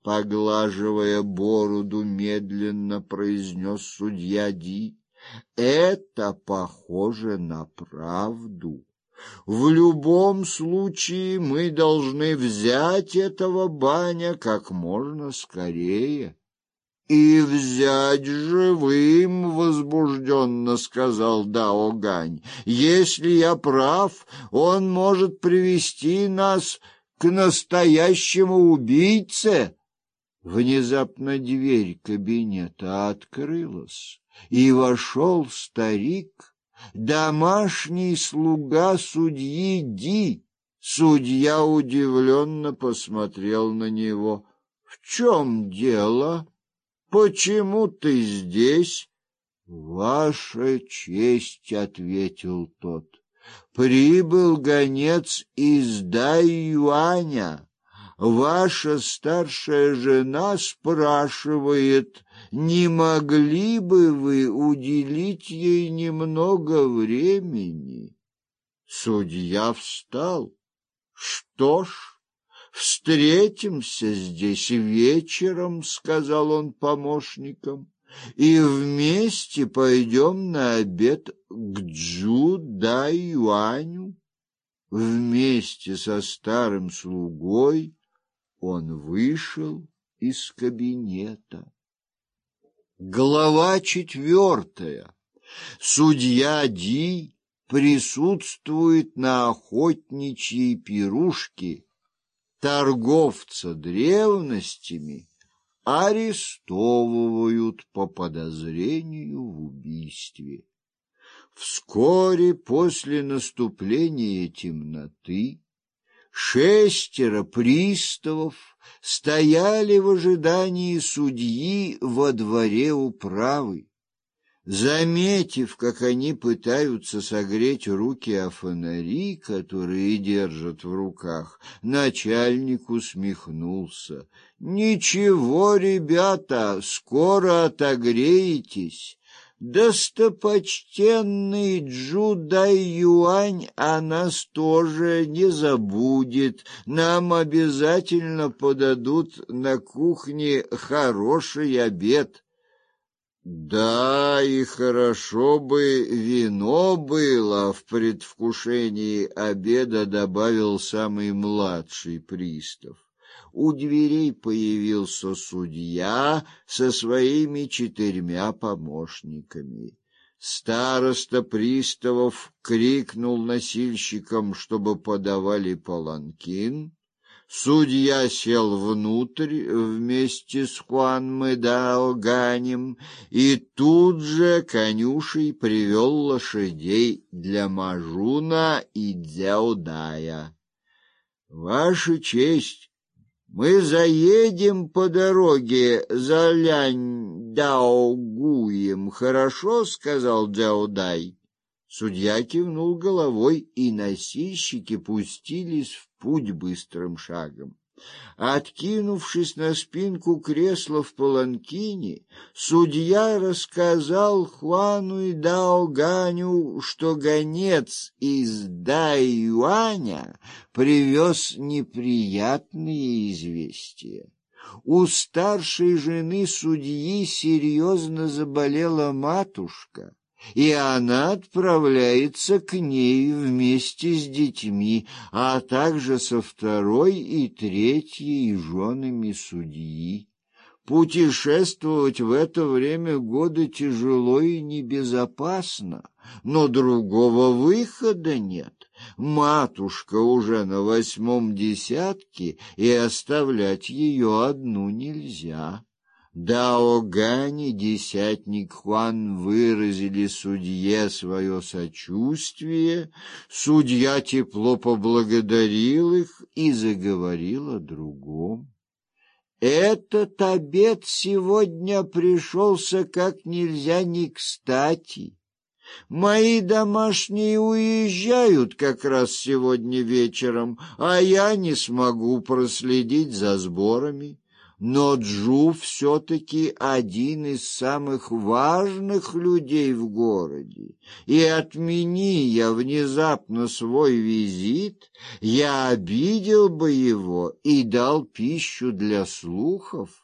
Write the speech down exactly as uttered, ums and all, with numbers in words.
поглаживая бороду, медленно произнес судья Ди. Это похоже на правду. В любом случае мы должны взять этого Баня как можно скорее. И взять живым, возбужденно сказал Дао Гань. Если я прав, он может привести нас к настоящему убийце. Внезапно дверь кабинета открылась, и вошел старик, домашний слуга судьи Ди. Судья удивленно посмотрел на него. В чем дело? Почему ты здесь? Ваша честь, ответил тот. Прибыл гонец из Дайюаня. Ваша старшая жена спрашивает, не могли бы вы уделить ей немного времени? Судья встал. Что ж, встретимся здесь вечером, сказал он помощникам, и вместе пойдем на обед к Джу Дайюаню. Вместе со старым слугой он вышел из кабинета. Глава четвертая. Судья Ди присутствует на охотничьей пирушке. Торговца древностями арестовывают по подозрению в убийстве. Вскоре после наступления темноты шестеро приставов стояли в ожидании судьи во дворе управы. Заметив, как они пытаются согреть руки о фонари, которые держат в руках, начальник усмехнулся. «Ничего, ребята, скоро отогреетесь. Достопочтенный Джу Дайюань о нас тоже не забудет. Нам обязательно подадут на кухне хороший обед». Да, и хорошо бы вино было, в предвкушении обеда добавил самый младший пристав. У дверей появился судья со своими четырьмя помощниками. Староста приставов крикнул носильщикам, чтобы подавали паланкин. Судья сел внутрь вместе с Хуан Мэдао Ганем, и тут же конюший привел лошадей для Мажуна и Дзяодая. Ваша честь, мы заедем по дороге за Лянь-Даогуем, хорошо, сказал Дзяодай. Судья кивнул головой, и носильщики пустились в путь быстрым шагом. Откинувшись на спинку кресла в паланкине, судья рассказал Хуану и Дао Ганю, что гонец из Дайюаня привез неприятные известия. У старшей жены судьи серьезно заболела матушка, и она отправляется к ней вместе с детьми, а также со второй и третьей женами судьи. Путешествовать в это время года тяжело и небезопасно, но другого выхода нет. Матушка уже на восьмом десятке, и оставлять ее одну нельзя. Дао Гань и десятник Хуан выразили судье свое сочувствие, судья тепло поблагодарил их и заговорил о другом. Этот обед сегодня пришелся как нельзя не кстати. Мои домашние уезжают как раз сегодня вечером, а я не смогу проследить за сборами. но Джу все-таки один из самых важных людей в городе, и отмени я внезапно свой визит, я обидел бы его и дал пищу для слухов.